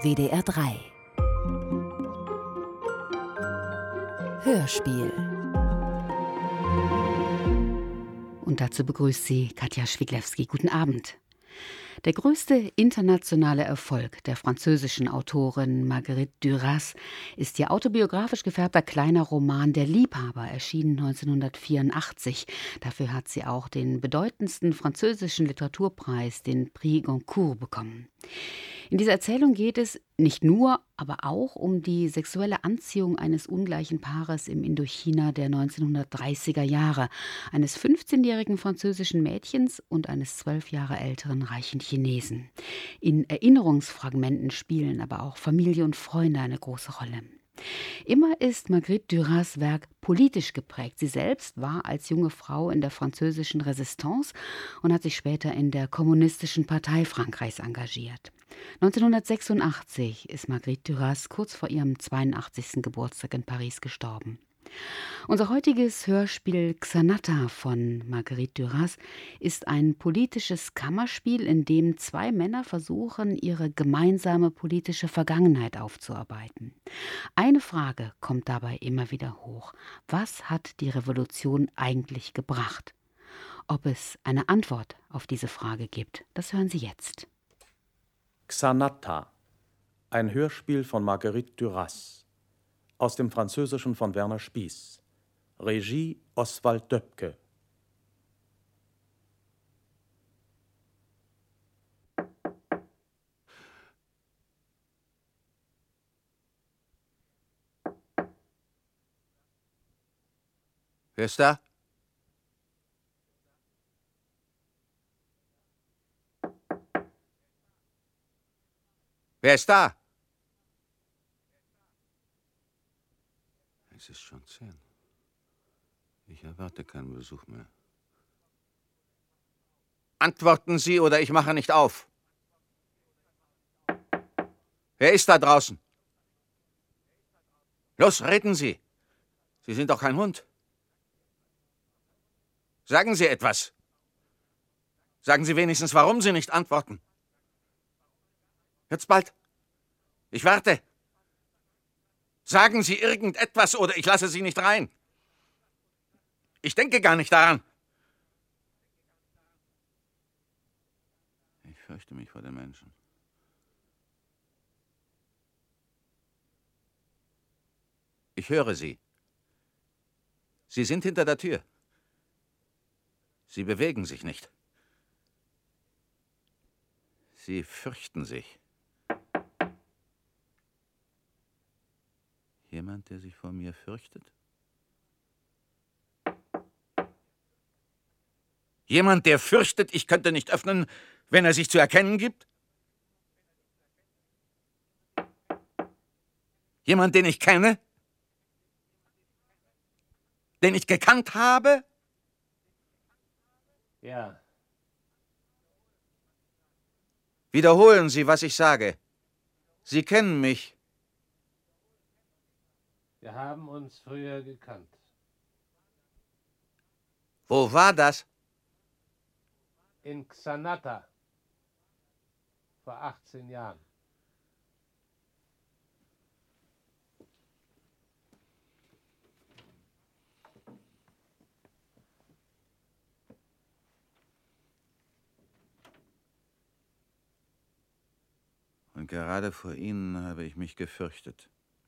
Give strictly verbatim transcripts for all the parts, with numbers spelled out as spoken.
W D R drei Hörspiel. Und dazu begrüßt sie Katja Schwiglewski. Guten Abend. Der größte internationale Erfolg der französischen Autorin Marguerite Duras ist ihr autobiografisch gefärbter kleiner Roman Der Liebhaber, erschienen neunzehnhundertvierundachtzig. Dafür hat sie auch den bedeutendsten französischen Literaturpreis, den Prix Goncourt, bekommen. In dieser Erzählung geht es nicht nur, aber auch um die sexuelle Anziehung eines ungleichen Paares im Indochina der neunzehnhundertdreißiger Jahre, eines fünfzehnjährigen französischen Mädchens und eines zwölf Jahre älteren reichen Chinesen. In Erinnerungsfragmenten spielen aber auch Familie und Freunde eine große Rolle. Immer ist Marguerite Duras Werk politisch geprägt. Sie selbst war als junge Frau in der französischen Resistance und hat sich später in der Kommunistischen Partei Frankreichs engagiert. neunzehnhundertsechsundachtzig ist Marguerite Duras kurz vor ihrem zweiundachtzigsten Geburtstag in Paris gestorben. Unser heutiges Hörspiel Xanata von Marguerite Duras ist ein politisches Kammerspiel, in dem zwei Männer versuchen, ihre gemeinsame politische Vergangenheit aufzuarbeiten. Eine Frage kommt dabei immer wieder hoch. Was hat die Revolution eigentlich gebracht? Ob es eine Antwort auf diese Frage gibt, das hören Sie jetzt. Xanata, ein Hörspiel von Marguerite Duras. Aus dem Französischen von Werner Spieß. Regie Oswald Döpke. Wer ist da? Wer ist da? Es ist schon zehn. Ich erwarte keinen Besuch mehr. Antworten Sie, oder ich mache nicht auf. Wer ist da draußen? Los, reden Sie. Sie sind doch kein Hund. Sagen Sie etwas. Sagen Sie wenigstens, warum Sie nicht antworten. Jetzt bald. Ich warte. Sagen Sie irgendetwas, oder ich lasse Sie nicht rein. Ich denke gar nicht daran. Ich fürchte mich vor den Menschen. Ich höre Sie. Sie sind hinter der Tür. Sie bewegen sich nicht. Sie fürchten sich. Jemand, der sich vor mir fürchtet? Jemand, der fürchtet, ich könnte nicht öffnen, wenn er sich zu erkennen gibt? Jemand, den ich kenne? Den ich gekannt habe? Ja. Wiederholen Sie, was ich sage. Sie kennen mich. Wir haben uns früher gekannt. Wo war das? In Xanata. Vor achtzehn Jahren. Und gerade vor Ihnen habe ich mich gefürchtet.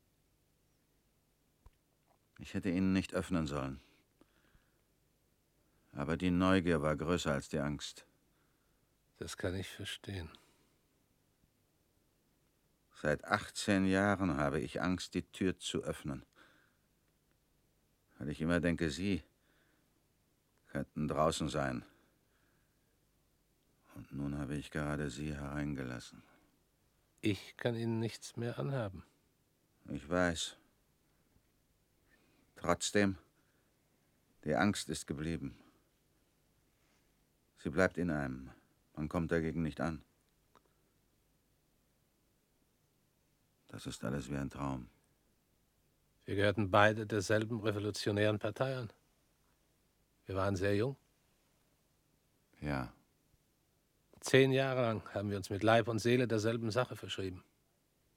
Ich hätte Ihnen nicht öffnen sollen. Aber die Neugier war größer als die Angst. Das kann ich verstehen. Seit achtzehn Jahren habe ich Angst, die Tür zu öffnen. Weil ich immer denke, Sie könnten draußen sein. Und nun habe ich gerade Sie hereingelassen. Ich kann Ihnen nichts mehr anhaben. Ich weiß. Trotzdem, die Angst ist geblieben. Sie bleibt in einem. Man kommt dagegen nicht an. Das ist alles wie ein Traum. Wir gehörten beide derselben revolutionären Partei an. Wir waren sehr jung. Ja. Zehn Jahre lang haben wir uns mit Leib und Seele derselben Sache verschrieben.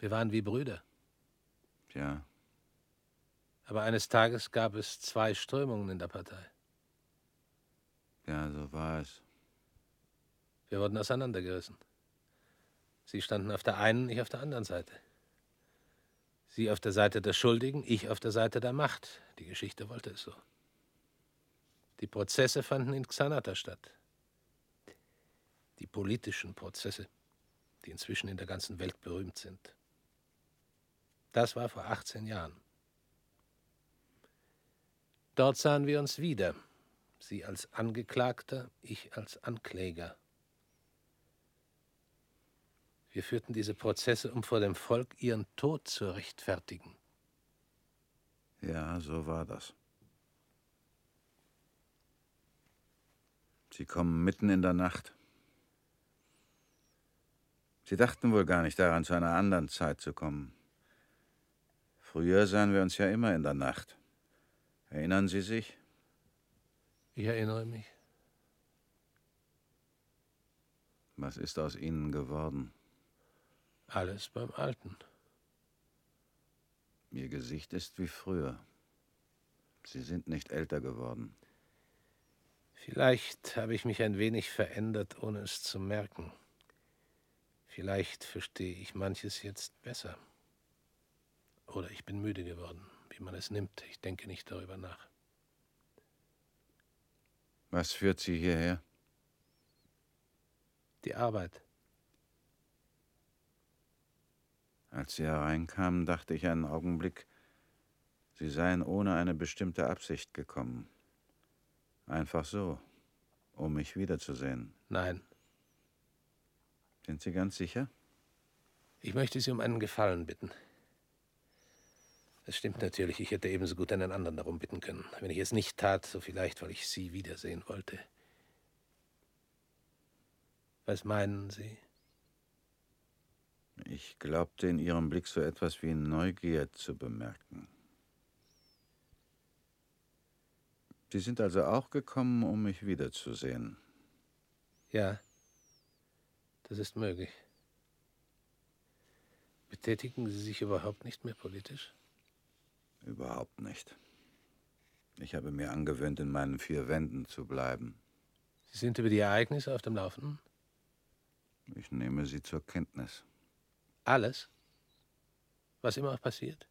Wir waren wie Brüder. Ja. Aber eines Tages gab es zwei Strömungen in der Partei. Ja, so war es. Wir wurden auseinandergerissen. Sie standen auf der einen, ich auf der anderen Seite. Sie auf der Seite der Schuldigen, ich auf der Seite der Macht. Die Geschichte wollte es so. Die Prozesse fanden in Xanata statt. Die politischen Prozesse, die inzwischen in der ganzen Welt berühmt sind. Das war vor achtzehn Jahren. Dort sahen wir uns wieder. Sie als Angeklagter, ich als Ankläger. Wir führten diese Prozesse, um vor dem Volk ihren Tod zu rechtfertigen. Ja, so war das. Sie kommen mitten in der Nacht. Sie dachten wohl gar nicht daran, zu einer anderen Zeit zu kommen. Früher sahen wir uns ja immer in der Nacht. Erinnern Sie sich? Ich erinnere mich. Was ist aus Ihnen geworden? Alles beim Alten. Ihr Gesicht ist wie früher. Sie sind nicht älter geworden. Vielleicht habe ich mich ein wenig verändert, ohne es zu merken. Vielleicht verstehe ich manches jetzt besser. Oder ich bin müde geworden, wie man es nimmt. Ich denke nicht darüber nach. Was führt Sie hierher? Die Arbeit. Als Sie hereinkamen, dachte ich einen Augenblick, Sie seien ohne eine bestimmte Absicht gekommen. Einfach so, um mich wiederzusehen. Nein. Sind Sie ganz sicher? Ich möchte Sie um einen Gefallen bitten. Es stimmt natürlich, ich hätte ebenso gut einen anderen darum bitten können. Wenn ich es nicht tat, so vielleicht, weil ich Sie wiedersehen wollte. Was meinen Sie? Ich glaubte in Ihrem Blick so etwas wie Neugier zu bemerken. Sie sind also auch gekommen, um mich wiederzusehen? Ja, das ist möglich. Betätigen Sie sich überhaupt nicht mehr politisch? Überhaupt nicht. Ich habe mir angewöhnt, in meinen vier Wänden zu bleiben. Sie sind über die Ereignisse auf dem Laufenden? Ich nehme sie zur Kenntnis. Alles? Was immer auch passiert?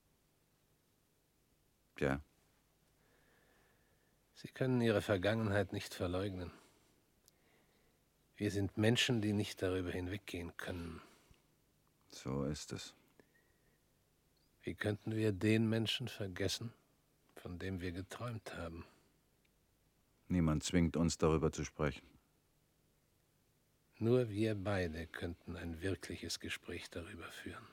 Ja. Sie können Ihre Vergangenheit nicht verleugnen. Wir sind Menschen, die nicht darüber hinweggehen können. So ist es. Wie könnten wir den Menschen vergessen, von dem wir geträumt haben? Niemand zwingt uns, darüber zu sprechen. Nur wir beide könnten ein wirkliches Gespräch darüber führen.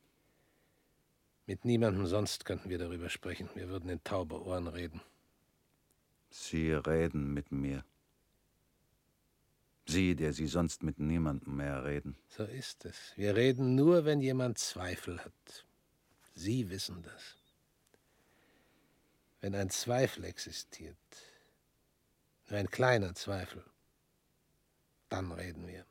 Mit niemandem sonst könnten wir darüber sprechen. Wir würden in taube Ohren reden. Sie reden mit mir. Sie, der Sie sonst mit niemandem mehr reden. So ist es. Wir reden nur, wenn jemand Zweifel hat. Sie wissen das. Wenn ein Zweifel existiert, nur ein kleiner Zweifel, dann reden wir.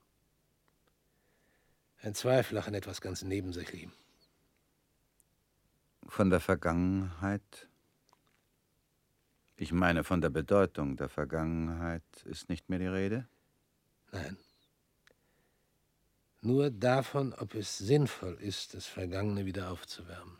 Ein Zweifel auch an etwas ganz Nebensächlichem. Von der Vergangenheit? Ich meine, von der Bedeutung der Vergangenheit ist nicht mehr die Rede? Nein. Nur davon, ob es sinnvoll ist, das Vergangene wieder aufzuwärmen.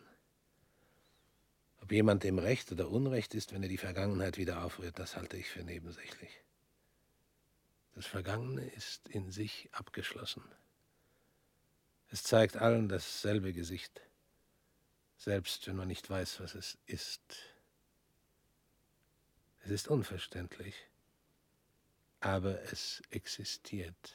Ob jemand im Recht oder Unrecht ist, wenn er die Vergangenheit wieder aufrührt, das halte ich für nebensächlich. Das Vergangene ist in sich abgeschlossen. Es zeigt allen dasselbe Gesicht, selbst wenn man nicht weiß, was es ist. Es ist unverständlich, aber es existiert.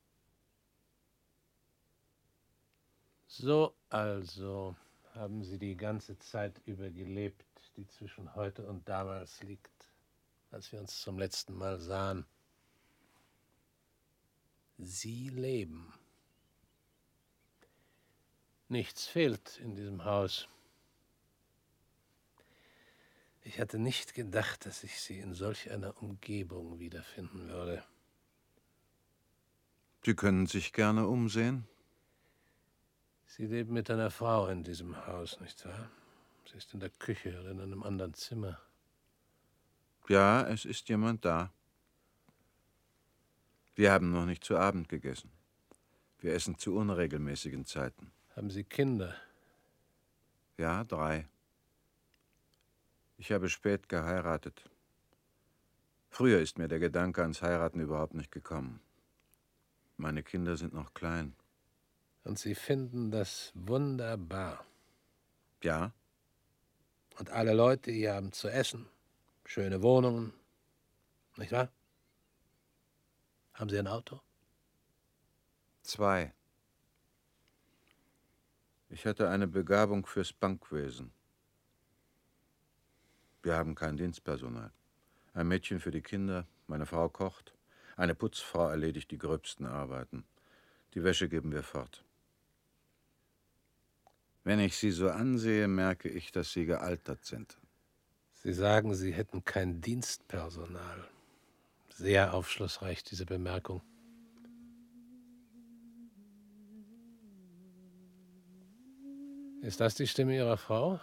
So also haben Sie die ganze Zeit über gelebt, die zwischen heute und damals liegt, als wir uns zum letzten Mal sahen. Sie leben. Nichts fehlt in diesem Haus. Ich hatte nicht gedacht, dass ich Sie in solch einer Umgebung wiederfinden würde. Sie können sich gerne umsehen. Sie leben mit einer Frau in diesem Haus, nicht wahr? Sie ist in der Küche oder in einem anderen Zimmer. Ja, es ist jemand da. Wir haben noch nicht zu Abend gegessen. Wir essen zu unregelmäßigen Zeiten. Haben Sie Kinder? Ja, drei. Ich habe spät geheiratet. Früher ist mir der Gedanke ans Heiraten überhaupt nicht gekommen. Meine Kinder sind noch klein. Und Sie finden das wunderbar. Ja. Und alle Leute hier haben zu essen, schöne Wohnungen, nicht wahr? Haben Sie ein Auto? Zwei. Ich hatte eine Begabung fürs Bankwesen. Wir haben kein Dienstpersonal. Ein Mädchen für die Kinder, meine Frau kocht, eine Putzfrau erledigt die gröbsten Arbeiten. Die Wäsche geben wir fort. Wenn ich Sie so ansehe, merke ich, dass Sie gealtert sind. Sie sagen, Sie hätten kein Dienstpersonal. Sehr aufschlussreich, diese Bemerkung. Ist das die Stimme Ihrer Frau?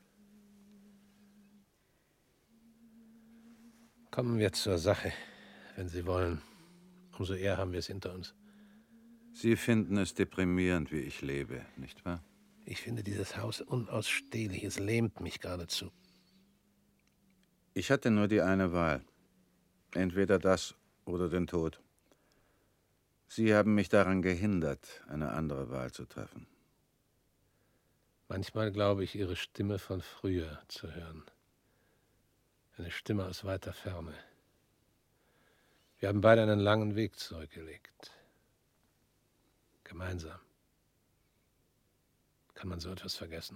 Kommen wir zur Sache, wenn Sie wollen. Umso eher haben wir es hinter uns. Sie finden es deprimierend, wie ich lebe, nicht wahr? Ich finde dieses Haus unausstehlich. Es lähmt mich geradezu. Ich hatte nur die eine Wahl. Entweder das oder den Tod. Sie haben mich daran gehindert, eine andere Wahl zu treffen. Manchmal glaube ich, Ihre Stimme von früher zu hören. Eine Stimme aus weiter Ferne. Wir haben beide einen langen Weg zurückgelegt. Gemeinsam. Kann man so etwas vergessen?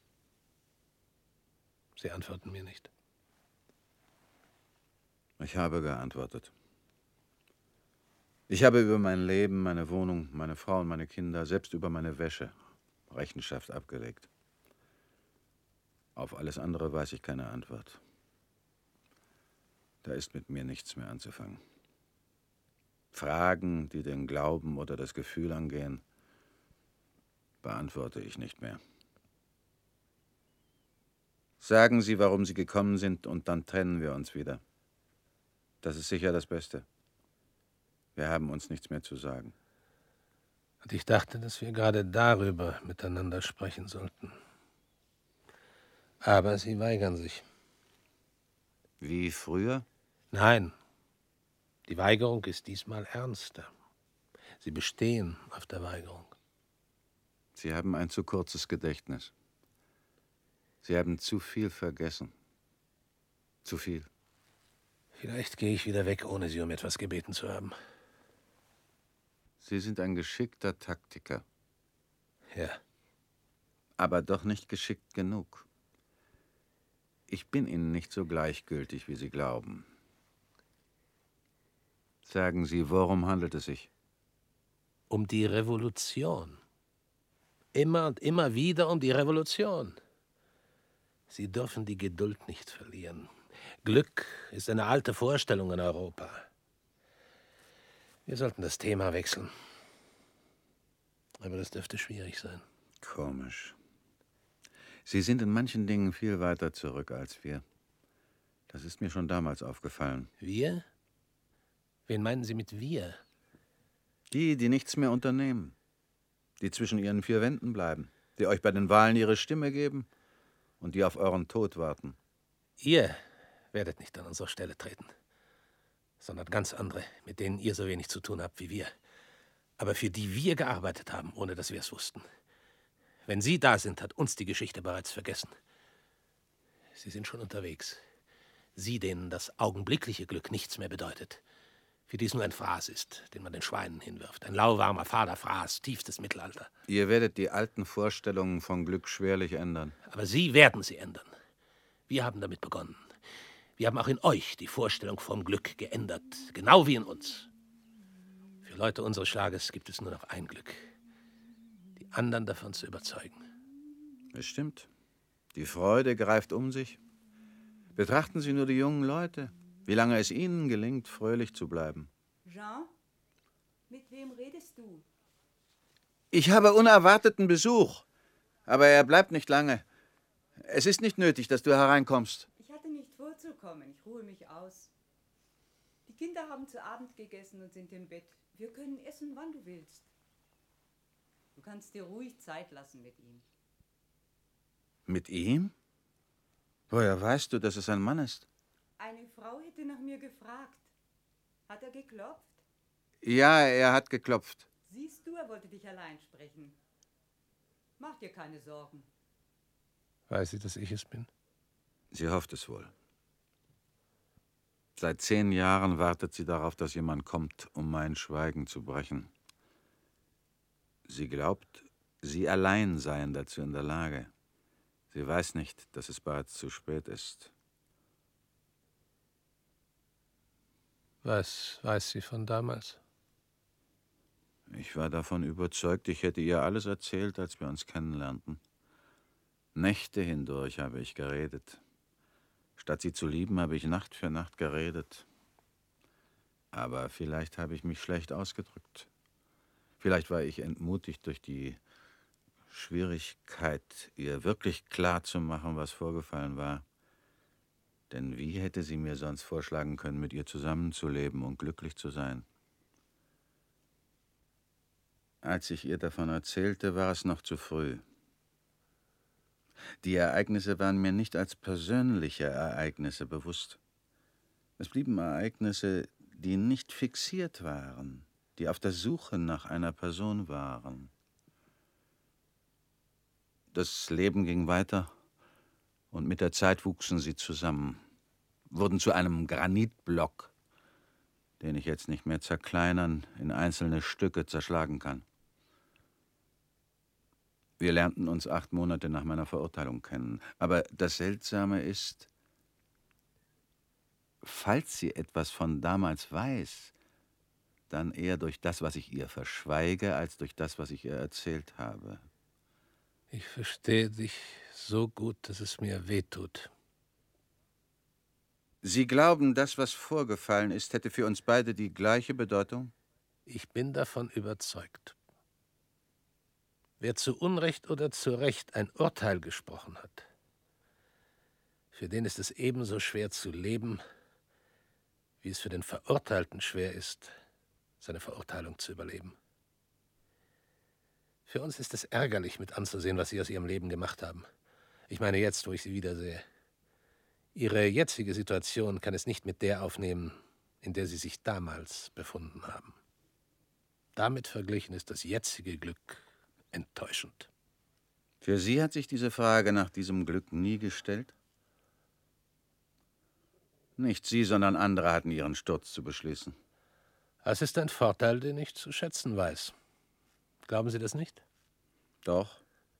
Sie antworten mir nicht. Ich habe geantwortet. Ich habe über mein Leben, meine Wohnung, meine Frau und meine Kinder, selbst über meine Wäsche Rechenschaft abgelegt. Auf alles andere weiß ich keine Antwort. Da ist mit mir nichts mehr anzufangen. Fragen, die den Glauben oder das Gefühl angehen, beantworte ich nicht mehr. Sagen Sie, warum Sie gekommen sind, und dann trennen wir uns wieder. Das ist sicher das Beste. Wir haben uns nichts mehr zu sagen. Und ich dachte, dass wir gerade darüber miteinander sprechen sollten. Aber Sie weigern sich. Wie früher? Nein, die Weigerung ist diesmal ernster. Sie bestehen auf der Weigerung. Sie haben ein zu kurzes Gedächtnis. Sie haben zu viel vergessen. Zu viel. Vielleicht gehe ich wieder weg, ohne Sie um etwas gebeten zu haben. Sie sind ein geschickter Taktiker. Ja. Aber doch nicht geschickt genug. Ich bin Ihnen nicht so gleichgültig, wie Sie glauben. Sagen Sie, worum handelt es sich? Um die Revolution. Immer und immer wieder um die Revolution. Sie dürfen die Geduld nicht verlieren. Glück ist eine alte Vorstellung in Europa. Wir sollten das Thema wechseln. Aber das dürfte schwierig sein. Komisch. Sie sind in manchen Dingen viel weiter zurück als wir. Das ist mir schon damals aufgefallen. Wir? Wen meinen Sie mit wir? Die, die nichts mehr unternehmen. Die zwischen ihren vier Wänden bleiben. Die euch bei den Wahlen ihre Stimme geben und die auf euren Tod warten. Ihr werdet nicht an unsere Stelle treten, sondern ganz andere, mit denen ihr so wenig zu tun habt wie wir. Aber für die wir gearbeitet haben, ohne dass wir es wussten. Wenn Sie da sind, hat uns die Geschichte bereits vergessen. Sie sind schon unterwegs. Sie, denen das augenblickliche Glück nichts mehr bedeutet. Für die es nur ein Fraß ist, den man den Schweinen hinwirft. Ein lauwarmer, fader Fraß, tiefstes Mittelalter. Ihr werdet die alten Vorstellungen von Glück schwerlich ändern. Aber Sie werden sie ändern. Wir haben damit begonnen. Wir haben auch in euch die Vorstellung vom Glück geändert. Genau wie in uns. Für Leute unseres Schlages gibt es nur noch ein Glück. Die anderen davon zu überzeugen. Es stimmt. Die Freude greift um sich. Betrachten Sie nur die jungen Leute. Wie lange es ihnen gelingt, fröhlich zu bleiben. Jean, mit wem redest du? Ich habe unerwarteten Besuch, aber er bleibt nicht lange. Es ist nicht nötig, dass du hereinkommst. Ich hatte nicht vorzukommen. Ich ruhe mich aus. Die Kinder haben zu Abend gegessen und sind im Bett. Wir können essen, wann du willst. Du kannst dir ruhig Zeit lassen mit ihm. Mit ihm? Woher weißt du, dass es ein Mann ist? Eine Frau hätte nach mir gefragt. Hat er geklopft? Ja, er hat geklopft. Siehst du, er wollte dich allein sprechen. Mach dir keine Sorgen. Weiß sie, dass ich es bin? Sie hofft es wohl. Seit zehn Jahren wartet sie darauf, dass jemand kommt, um mein Schweigen zu brechen. Sie glaubt, sie allein seien dazu in der Lage. Sie weiß nicht, dass es bereits zu spät ist. Was weiß sie von damals? Ich war davon überzeugt, ich hätte ihr alles erzählt, als wir uns kennenlernten. Nächte hindurch habe ich geredet. Statt sie zu lieben, habe ich Nacht für Nacht geredet. Aber vielleicht habe ich mich schlecht ausgedrückt. Vielleicht war ich entmutigt durch die Schwierigkeit, ihr wirklich klar zu machen, was vorgefallen war. Denn wie hätte sie mir sonst vorschlagen können, mit ihr zusammenzuleben und glücklich zu sein? Als ich ihr davon erzählte, war es noch zu früh. Die Ereignisse waren mir nicht als persönliche Ereignisse bewusst. Es blieben Ereignisse, die nicht fixiert waren, die auf der Suche nach einer Person waren. Das Leben ging weiter und mit der Zeit wuchsen sie zusammen, wurden zu einem Granitblock, den ich jetzt nicht mehr zerkleinern, in einzelne Stücke zerschlagen kann. Wir lernten uns acht Monate nach meiner Verurteilung kennen. Aber das Seltsame ist, falls sie etwas von damals weiß, dann eher durch das, was ich ihr verschweige, als durch das, was ich ihr erzählt habe. Ich verstehe dich so gut, dass es mir wehtut. Sie glauben, das, was vorgefallen ist, hätte für uns beide die gleiche Bedeutung? Ich bin davon überzeugt. Wer zu Unrecht oder zu Recht ein Urteil gesprochen hat, für den ist es ebenso schwer zu leben, wie es für den Verurteilten schwer ist, seine Verurteilung zu überleben. Für uns ist es ärgerlich, mit anzusehen, was Sie aus Ihrem Leben gemacht haben. Ich meine jetzt, wo ich Sie wiedersehe. Ihre jetzige Situation kann es nicht mit der aufnehmen, in der Sie sich damals befunden haben. Damit verglichen ist das jetzige Glück enttäuschend. Für Sie hat sich diese Frage nach diesem Glück nie gestellt? Nicht Sie, sondern andere hatten ihren Sturz zu beschließen. Es ist ein Vorteil, den ich zu schätzen weiß. Glauben Sie das nicht? Doch.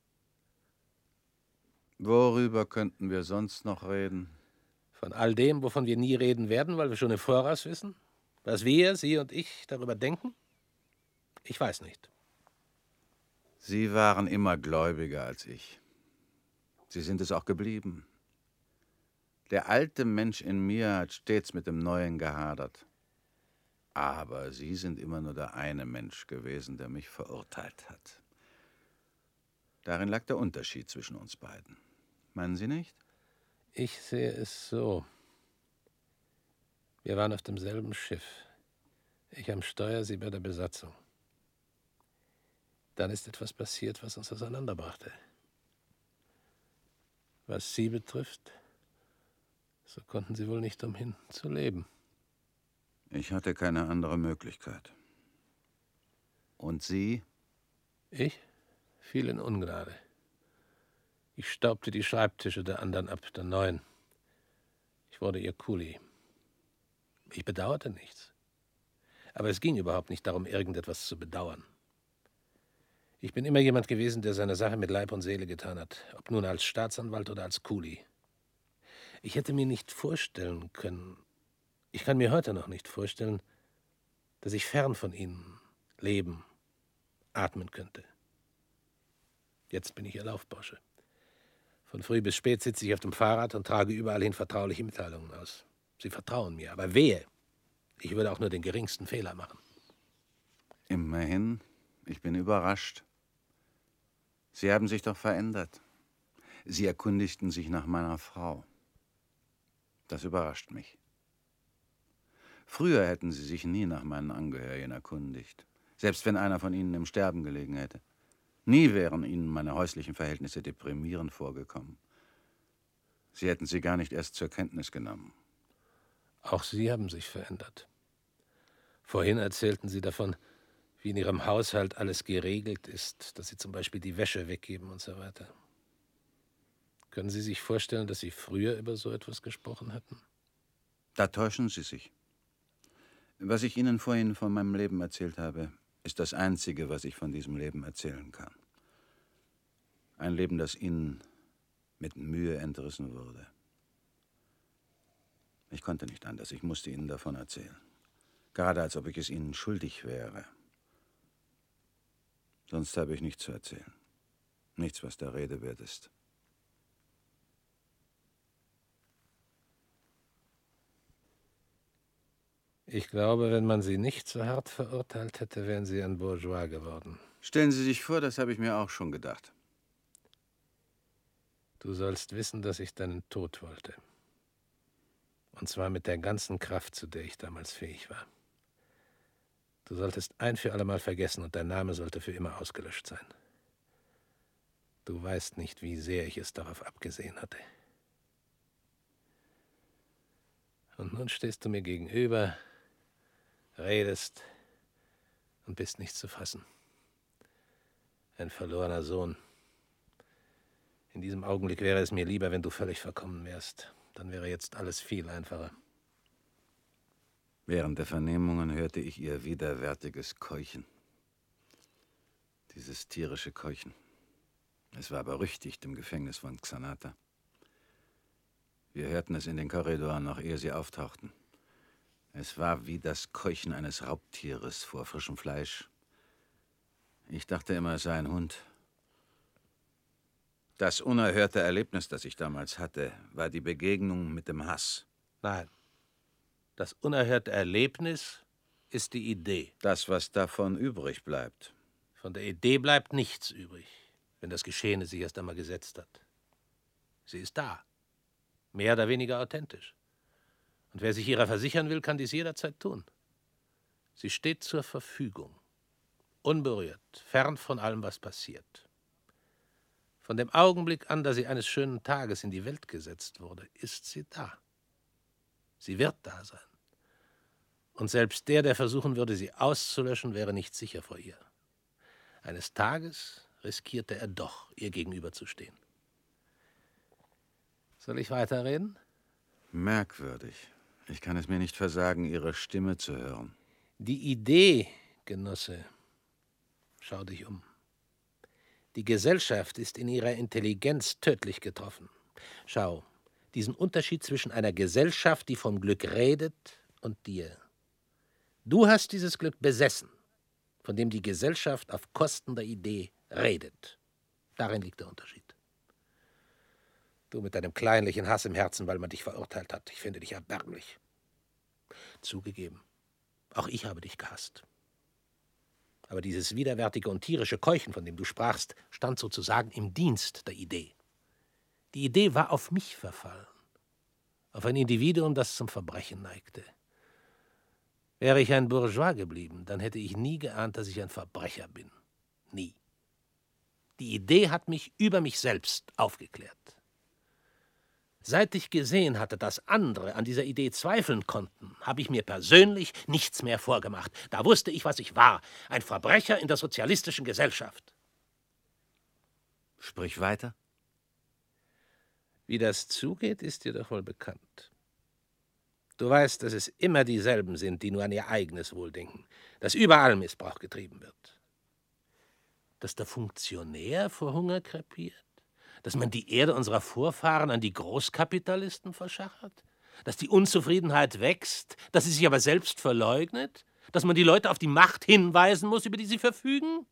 Worüber könnten wir sonst noch reden? Von all dem, wovon wir nie reden werden, weil wir schon im Voraus wissen? Was wir, Sie und ich, darüber denken? Ich weiß nicht. Sie waren immer gläubiger als ich. Sie sind es auch geblieben. Der alte Mensch in mir hat stets mit dem Neuen gehadert. Aber Sie sind immer nur der eine Mensch gewesen, der mich verurteilt hat. Darin lag der Unterschied zwischen uns beiden. Meinen Sie nicht? Ich sehe es so. Wir waren auf demselben Schiff. Ich am Steuer, Sie bei der Besatzung. Dann ist etwas passiert, was uns auseinanderbrachte. Was Sie betrifft, so konnten Sie wohl nicht umhin zu leben. Ich hatte keine andere Möglichkeit. Und Sie? Ich fiel in Ungnade. Ich staubte die Schreibtische der anderen ab, der neuen. Ich wurde ihr Kuli. Ich bedauerte nichts. Aber es ging überhaupt nicht darum, irgendetwas zu bedauern. Ich bin immer jemand gewesen, der seine Sache mit Leib und Seele getan hat, ob nun als Staatsanwalt oder als Kuli. Ich hätte mir nicht vorstellen können, ich kann mir heute noch nicht vorstellen, dass ich fern von Ihnen leben, atmen könnte. Jetzt bin ich Ihr Laufbursche. Von früh bis spät sitze ich auf dem Fahrrad und trage überall hin vertrauliche Mitteilungen aus. Sie vertrauen mir, aber wehe, ich würde auch nur den geringsten Fehler machen. Immerhin, ich bin überrascht. Sie haben sich doch verändert. Sie erkundigten sich nach meiner Frau. Das überrascht mich. Früher hätten Sie sich nie nach meinen Angehörigen erkundigt, selbst wenn einer von Ihnen im Sterben gelegen hätte. Nie wären Ihnen meine häuslichen Verhältnisse deprimierend vorgekommen. Sie hätten sie gar nicht erst zur Kenntnis genommen. Auch Sie haben sich verändert. Vorhin erzählten Sie davon, wie in Ihrem Haushalt alles geregelt ist, dass Sie zum Beispiel die Wäsche weggeben und so weiter. Können Sie sich vorstellen, dass Sie früher über so etwas gesprochen hätten? Da täuschen Sie sich. Was ich Ihnen vorhin von meinem Leben erzählt habe, ist das Einzige, was ich von diesem Leben erzählen kann. Ein Leben, das Ihnen mit Mühe entrissen wurde. Ich konnte nicht anders, ich musste Ihnen davon erzählen. Gerade als ob ich es Ihnen schuldig wäre. Sonst habe ich nichts zu erzählen. Nichts, was der Rede wert ist. Ich glaube, wenn man Sie nicht so hart verurteilt hätte, wären Sie ein Bourgeois geworden. Stellen Sie sich vor, das habe ich mir auch schon gedacht. Du sollst wissen, dass ich deinen Tod wollte. Und zwar mit der ganzen Kraft, zu der ich damals fähig war. Du solltest ein für allemal vergessen und dein Name sollte für immer ausgelöscht sein. Du weißt nicht, wie sehr ich es darauf abgesehen hatte. Und nun stehst du mir gegenüber, redest und bist nicht zu fassen. Ein verlorener Sohn. In diesem Augenblick wäre es mir lieber, wenn du völlig verkommen wärst. Dann wäre jetzt alles viel einfacher. Während der Vernehmungen hörte ich ihr widerwärtiges Keuchen. Dieses tierische Keuchen. Es war berüchtigt im Gefängnis von Xanata. Wir hörten es in den Korridoren, noch ehe sie auftauchten. Es war wie das Keuchen eines Raubtieres vor frischem Fleisch. Ich dachte immer, es sei ein Hund. Das unerhörte Erlebnis, das ich damals hatte, war die Begegnung mit dem Hass. Nein. Das unerhörte Erlebnis ist die Idee. Das, was davon übrig bleibt. Von der Idee bleibt nichts übrig, wenn das Geschehene sich erst einmal gesetzt hat. Sie ist da. Mehr oder weniger authentisch. Und wer sich ihrer versichern will, kann dies jederzeit tun. Sie steht zur Verfügung. Unberührt, fern von allem, was passiert. Von dem Augenblick an, da sie eines schönen Tages in die Welt gesetzt wurde, ist sie da. Sie wird da sein. Und selbst der, der versuchen würde, sie auszulöschen, wäre nicht sicher vor ihr. Eines Tages riskierte er doch, ihr gegenüberzustehen. Soll ich weiterreden? Merkwürdig. Ich kann es mir nicht versagen, Ihre Stimme zu hören. Die Idee, Genosse, schau dich um. Die Gesellschaft ist in ihrer Intelligenz tödlich getroffen. Schau, diesen Unterschied zwischen einer Gesellschaft, die vom Glück redet, und dir. Du hast dieses Glück besessen, von dem die Gesellschaft auf Kosten der Idee redet. Darin liegt der Unterschied. Du mit deinem kleinlichen Hass im Herzen, weil man dich verurteilt hat. Ich finde dich erbärmlich. Zugegeben, auch ich habe dich gehasst. Aber dieses widerwärtige und tierische Keuchen, von dem du sprachst, stand sozusagen im Dienst der Idee. Die Idee war auf mich verfallen, auf ein Individuum, das zum Verbrechen neigte. Wäre ich ein Bourgeois geblieben, dann hätte ich nie geahnt, dass ich ein Verbrecher bin. Nie. Die Idee hat mich über mich selbst aufgeklärt. Seit ich gesehen hatte, dass andere an dieser Idee zweifeln konnten, habe ich mir persönlich nichts mehr vorgemacht. Da wusste ich, was ich war. Ein Verbrecher in der sozialistischen Gesellschaft. Sprich weiter. Wie das zugeht, ist dir doch wohl bekannt. Du weißt, dass es immer dieselben sind, die nur an ihr eigenes Wohl denken. Dass überall Missbrauch getrieben wird. Dass der Funktionär vor Hunger krepiert. Dass man die Erde unserer Vorfahren an die Großkapitalisten verschachert? Dass die Unzufriedenheit wächst, dass sie sich aber selbst verleugnet? Dass man die Leute auf die Macht hinweisen muss, über die sie verfügen?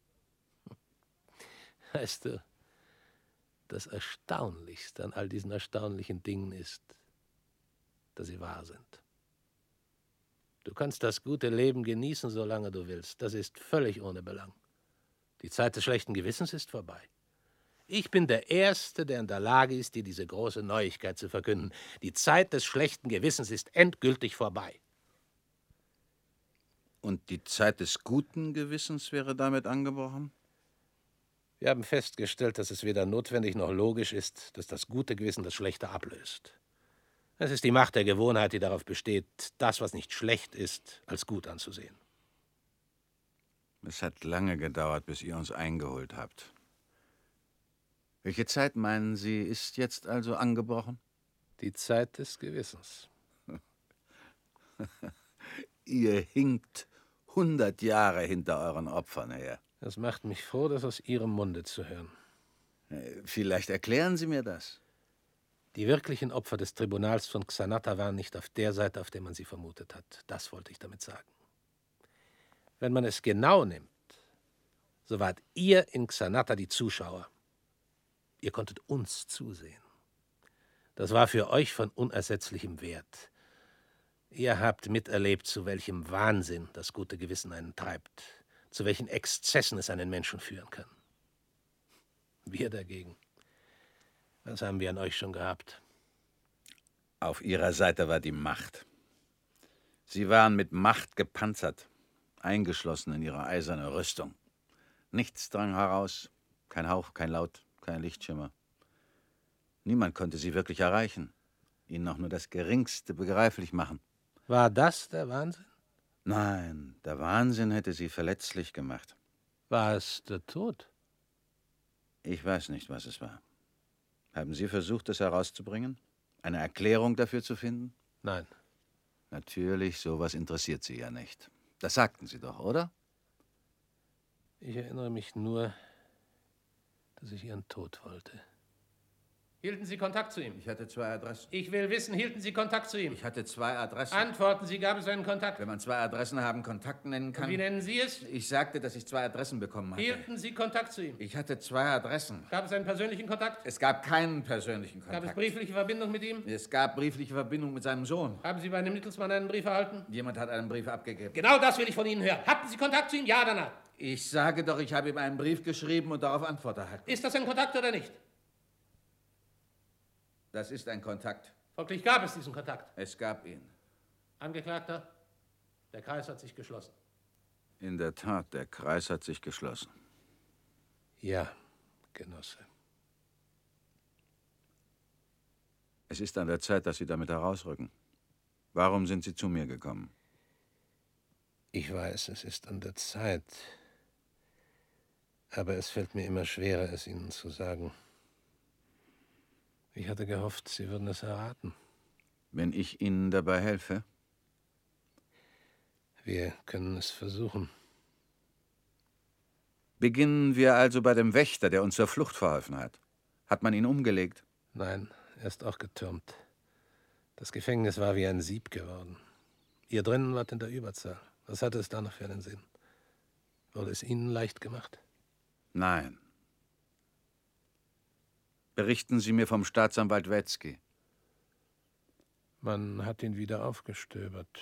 Weißt du, das Erstaunlichste an all diesen erstaunlichen Dingen ist, dass sie wahr sind. Du kannst das gute Leben genießen, solange du willst. Das ist völlig ohne Belang. Die Zeit des schlechten Gewissens ist vorbei. Ich bin der Erste, der in der Lage ist, dir diese große Neuigkeit zu verkünden. Die Zeit des schlechten Gewissens ist endgültig vorbei. Und die Zeit des guten Gewissens wäre damit angebrochen? Wir haben festgestellt, dass es weder notwendig noch logisch ist, dass das gute Gewissen das Schlechte ablöst. Es ist die Macht der Gewohnheit, die darauf besteht, das, was nicht schlecht ist, als gut anzusehen. Es hat lange gedauert, bis ihr uns eingeholt habt. Welche Zeit, meinen Sie, ist jetzt also angebrochen? Die Zeit des Gewissens. Ihr hinkt hundert Jahre hinter euren Opfern her. Es macht mich froh, das aus Ihrem Munde zu hören. Vielleicht erklären Sie mir das. Die wirklichen Opfer des Tribunals von Xanata waren nicht auf der Seite, auf der man sie vermutet hat. Das wollte ich damit sagen. Wenn man es genau nimmt, so wart ihr in Xanata die Zuschauer. Ihr konntet uns zusehen. Das war für euch von unersetzlichem Wert. Ihr habt miterlebt, zu welchem Wahnsinn das gute Gewissen einen treibt, zu welchen Exzessen es einen Menschen führen kann. Wir dagegen, was haben wir an euch schon gehabt? Auf ihrer Seite war die Macht. Sie waren mit Macht gepanzert, eingeschlossen in ihre eiserne Rüstung. Nichts drang heraus, kein Hauch, kein Laut, kein Lichtschimmer. Niemand konnte sie wirklich erreichen, ihnen auch nur das Geringste begreiflich machen. War das der Wahnsinn? Nein, der Wahnsinn hätte sie verletzlich gemacht. War es der Tod? Ich weiß nicht, was es war. Haben Sie versucht, es herauszubringen? Eine Erklärung dafür zu finden? Nein. Natürlich, sowas interessiert Sie ja nicht. Das sagten Sie doch, oder? Ich erinnere mich nur, dass ich Ihren Tod wollte. Hielten Sie Kontakt zu ihm? Ich hatte zwei Adressen. Ich will wissen, hielten Sie Kontakt zu ihm? Ich hatte zwei Adressen. Antworten Sie, gab es einen Kontakt? Wenn man zwei Adressen haben, Kontakt nennen kann. Und wie nennen Sie es? Ich sagte, dass ich zwei Adressen bekommen hatte. Hielten Sie Kontakt zu ihm? Ich hatte zwei Adressen. Gab es einen persönlichen Kontakt? Es gab keinen persönlichen Kontakt. Gab es briefliche Verbindung mit ihm? Es gab briefliche Verbindung mit seinem Sohn. Haben Sie bei einem Mittelsmann einen Brief erhalten? Jemand hat einen Brief abgegeben. Genau das will ich von Ihnen hören. Hatten Sie Kontakt zu ihm? Ja oder nein? Ich sage doch, ich habe ihm einen Brief geschrieben und darauf Antwort erhalten. Ist das ein Kontakt oder nicht? Das ist ein Kontakt. Folglich gab es diesen Kontakt. Es gab ihn. Angeklagter, der Kreis hat sich geschlossen. In der Tat, der Kreis hat sich geschlossen. Ja, Genosse. Es ist an der Zeit, dass Sie damit herausrücken. Warum sind Sie zu mir gekommen? Ich weiß, es ist an der Zeit. Aber es fällt mir immer schwerer, es Ihnen zu sagen. Ich hatte gehofft, Sie würden es erraten. Wenn ich Ihnen dabei helfe? Wir können es versuchen. Beginnen wir also bei dem Wächter, der uns zur Flucht verholfen hat. Hat man ihn umgelegt? Nein, er ist auch getürmt. Das Gefängnis war wie ein Sieb geworden. Ihr drinnen wart in der Überzahl. Was hatte es da noch für einen Sinn? Wurde es Ihnen leicht gemacht? Nein. Berichten Sie mir vom Staatsanwalt Wetzky. Man hat ihn wieder aufgestöbert.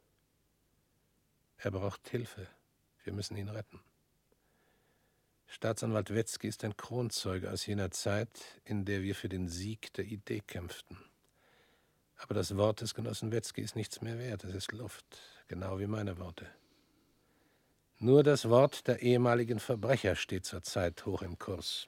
Er braucht Hilfe. Wir müssen ihn retten. Staatsanwalt Wetzky ist ein Kronzeuge aus jener Zeit, in der wir für den Sieg der Idee kämpften. Aber das Wort des Genossen Wetzky ist nichts mehr wert. Es ist Luft, genau wie meine Worte. Nur das Wort der ehemaligen Verbrecher steht zurzeit hoch im Kurs.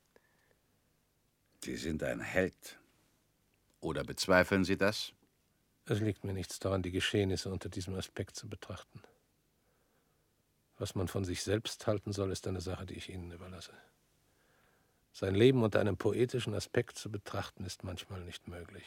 Sie sind ein Held. Oder bezweifeln Sie das? Es liegt mir nichts daran, die Geschehnisse unter diesem Aspekt zu betrachten. Was man von sich selbst halten soll, ist eine Sache, die ich Ihnen überlasse. Sein Leben unter einem poetischen Aspekt zu betrachten, ist manchmal nicht möglich.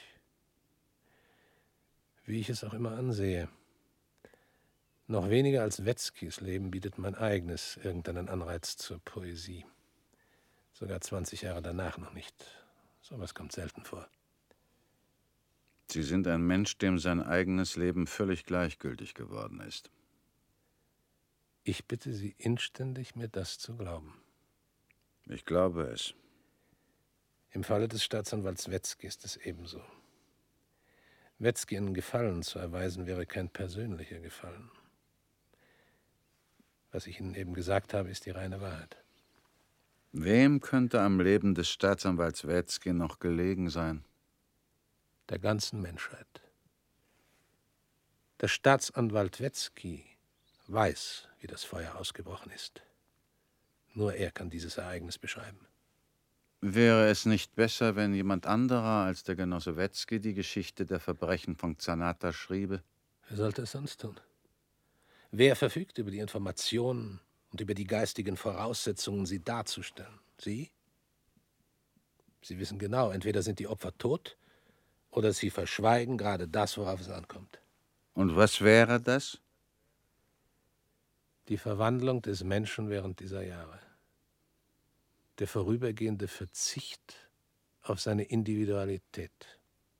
Wie ich es auch immer ansehe, noch weniger als Wetzkys Leben bietet mein eigenes irgendeinen Anreiz zur Poesie. Sogar zwanzig Jahre danach noch nicht. So etwas kommt selten vor. Sie sind ein Mensch, dem sein eigenes Leben völlig gleichgültig geworden ist. Ich bitte Sie inständig, mir das zu glauben. Ich glaube es. Im Falle des Staatsanwalts Wetzky ist es ebenso. Wetzky einen Gefallen zu erweisen, wäre kein persönlicher Gefallen. Was ich Ihnen eben gesagt habe, ist die reine Wahrheit. Wem könnte am Leben des Staatsanwalts Wetzky noch gelegen sein? Der ganzen Menschheit. Der Staatsanwalt Wetzky weiß, wie das Feuer ausgebrochen ist. Nur er kann dieses Ereignis beschreiben. Wäre es nicht besser, wenn jemand anderer als der Genosse Wetzky die Geschichte der Verbrechen von Xanata schriebe? Wer sollte es sonst tun? Wer verfügt über die Informationen und über die geistigen Voraussetzungen, sie darzustellen? Sie? Sie wissen genau, entweder sind die Opfer tot oder sie verschweigen gerade das, worauf es ankommt. Und was wäre das? Die Verwandlung des Menschen während dieser Jahre. Der vorübergehende Verzicht auf seine Individualität.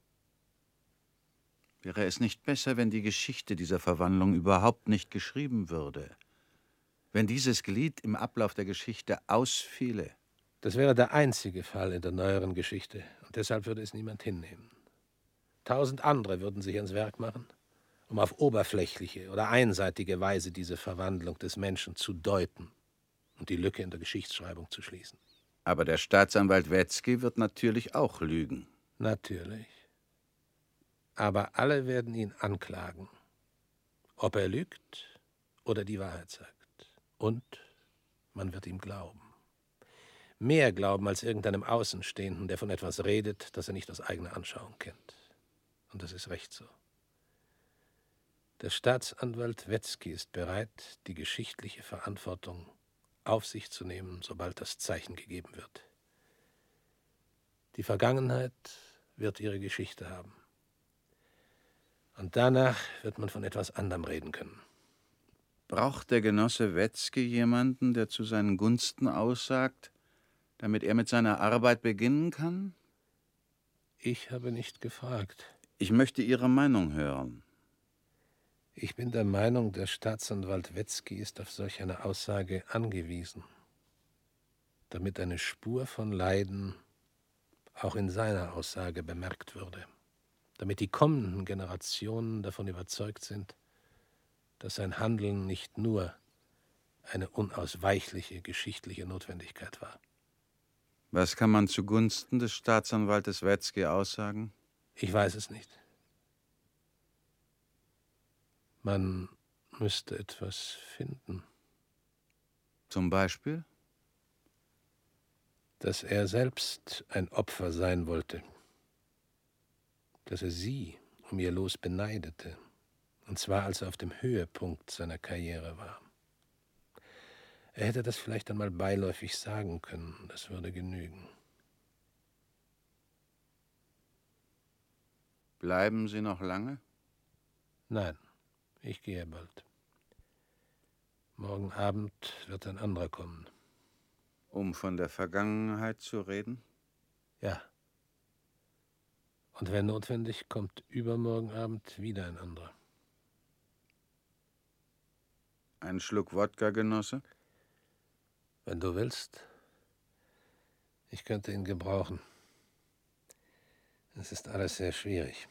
Wäre es nicht besser, wenn die Geschichte dieser Verwandlung überhaupt nicht geschrieben würde? Wenn dieses Glied im Ablauf der Geschichte ausfiele? Das wäre der einzige Fall in der neueren Geschichte, und deshalb würde es niemand hinnehmen. Tausend andere würden sich ans Werk machen, um auf oberflächliche oder einseitige Weise diese Verwandlung des Menschen zu deuten und die Lücke in der Geschichtsschreibung zu schließen. Aber der Staatsanwalt Wetzky wird natürlich auch lügen. Natürlich. Aber alle werden ihn anklagen, ob er lügt oder die Wahrheit sagt. Und man wird ihm glauben. Mehr glauben als irgendeinem Außenstehenden, der von etwas redet, das er nicht aus eigener Anschauung kennt. Und das ist recht so. Der Staatsanwalt Wetzky ist bereit, die geschichtliche Verantwortung auf sich zu nehmen, sobald das Zeichen gegeben wird. Die Vergangenheit wird ihre Geschichte haben. Und danach wird man von etwas anderem reden können. Braucht der Genosse Wetzky jemanden, der zu seinen Gunsten aussagt, damit er mit seiner Arbeit beginnen kann? Ich habe nicht gefragt. Ich möchte Ihre Meinung hören. Ich bin der Meinung, der Staatsanwalt Wetzky ist auf solch eine Aussage angewiesen, damit eine Spur von Leiden auch in seiner Aussage bemerkt würde, damit die kommenden Generationen davon überzeugt sind, dass sein Handeln nicht nur eine unausweichliche geschichtliche Notwendigkeit war. Was kann man zugunsten des Staatsanwaltes Wetzky aussagen? Ich weiß es nicht. Man müsste etwas finden. Zum Beispiel? Dass er selbst ein Opfer sein wollte. Dass er sie um ihr Los beneidete. Und zwar, als er auf dem Höhepunkt seiner Karriere war. Er hätte das vielleicht einmal beiläufig sagen können. Das würde genügen. Bleiben Sie noch lange? Nein. Ich gehe bald. Morgen Abend wird ein anderer kommen. Um von der Vergangenheit zu reden? Ja. Und wenn notwendig, kommt übermorgen Abend wieder ein anderer. Ein Schluck Wodka, Genosse? Wenn du willst. Ich könnte ihn gebrauchen. Es ist alles sehr schwierig.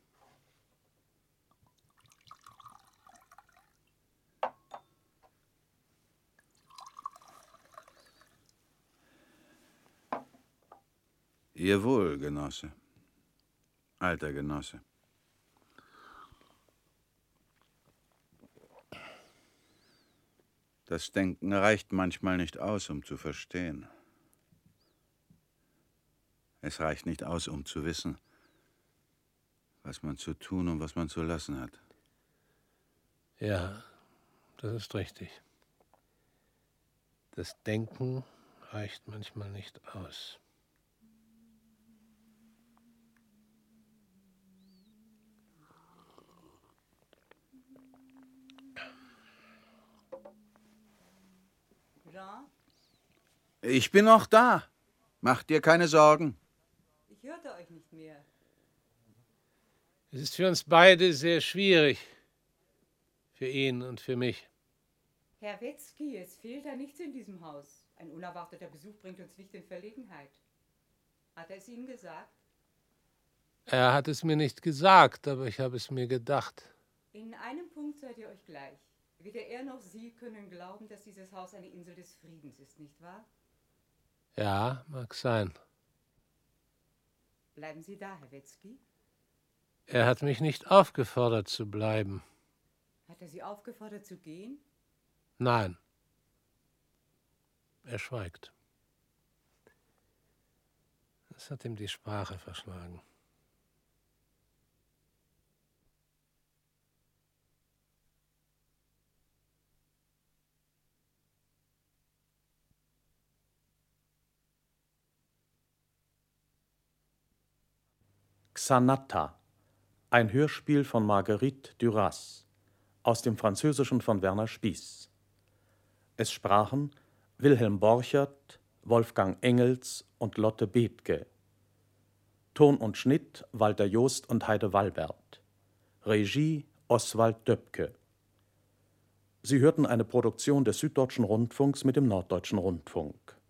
Ihr Wohl, Genosse. Alter Genosse. Das Denken reicht manchmal nicht aus, um zu verstehen. Es reicht nicht aus, um zu wissen, was man zu tun und was man zu lassen hat. Ja, das ist richtig. Das Denken reicht manchmal nicht aus. Jean? Ich bin noch da. Mach dir keine Sorgen. Ich hörte euch nicht mehr. Es ist für uns beide sehr schwierig. Für ihn und für mich. Herr Wetzky, es fehlt da nichts in diesem Haus. Ein unerwarteter Besuch bringt uns nicht in Verlegenheit. Hat er es Ihnen gesagt? Er hat es mir nicht gesagt, aber ich habe es mir gedacht. In einem Punkt seid ihr euch gleich. Weder er noch Sie können glauben, dass dieses Haus eine Insel des Friedens ist, nicht wahr? Ja, mag sein. Bleiben Sie da, Herr Wetzky? Er hat mich nicht aufgefordert zu bleiben. Hat er Sie aufgefordert zu gehen? Nein. Er schweigt. Es hat ihm die Sprache verschlagen. Xanatta, ein Hörspiel von Marguerite Duras, aus dem Französischen von Werner Spieß. Es sprachen Wilhelm Borchert, Wolfgang Engels und Lotte Bethge. Ton und Schnitt Walter Joost und Heide Walbert. Regie Oswald Döpke. Sie hörten eine Produktion des Süddeutschen Rundfunks mit dem Norddeutschen Rundfunk.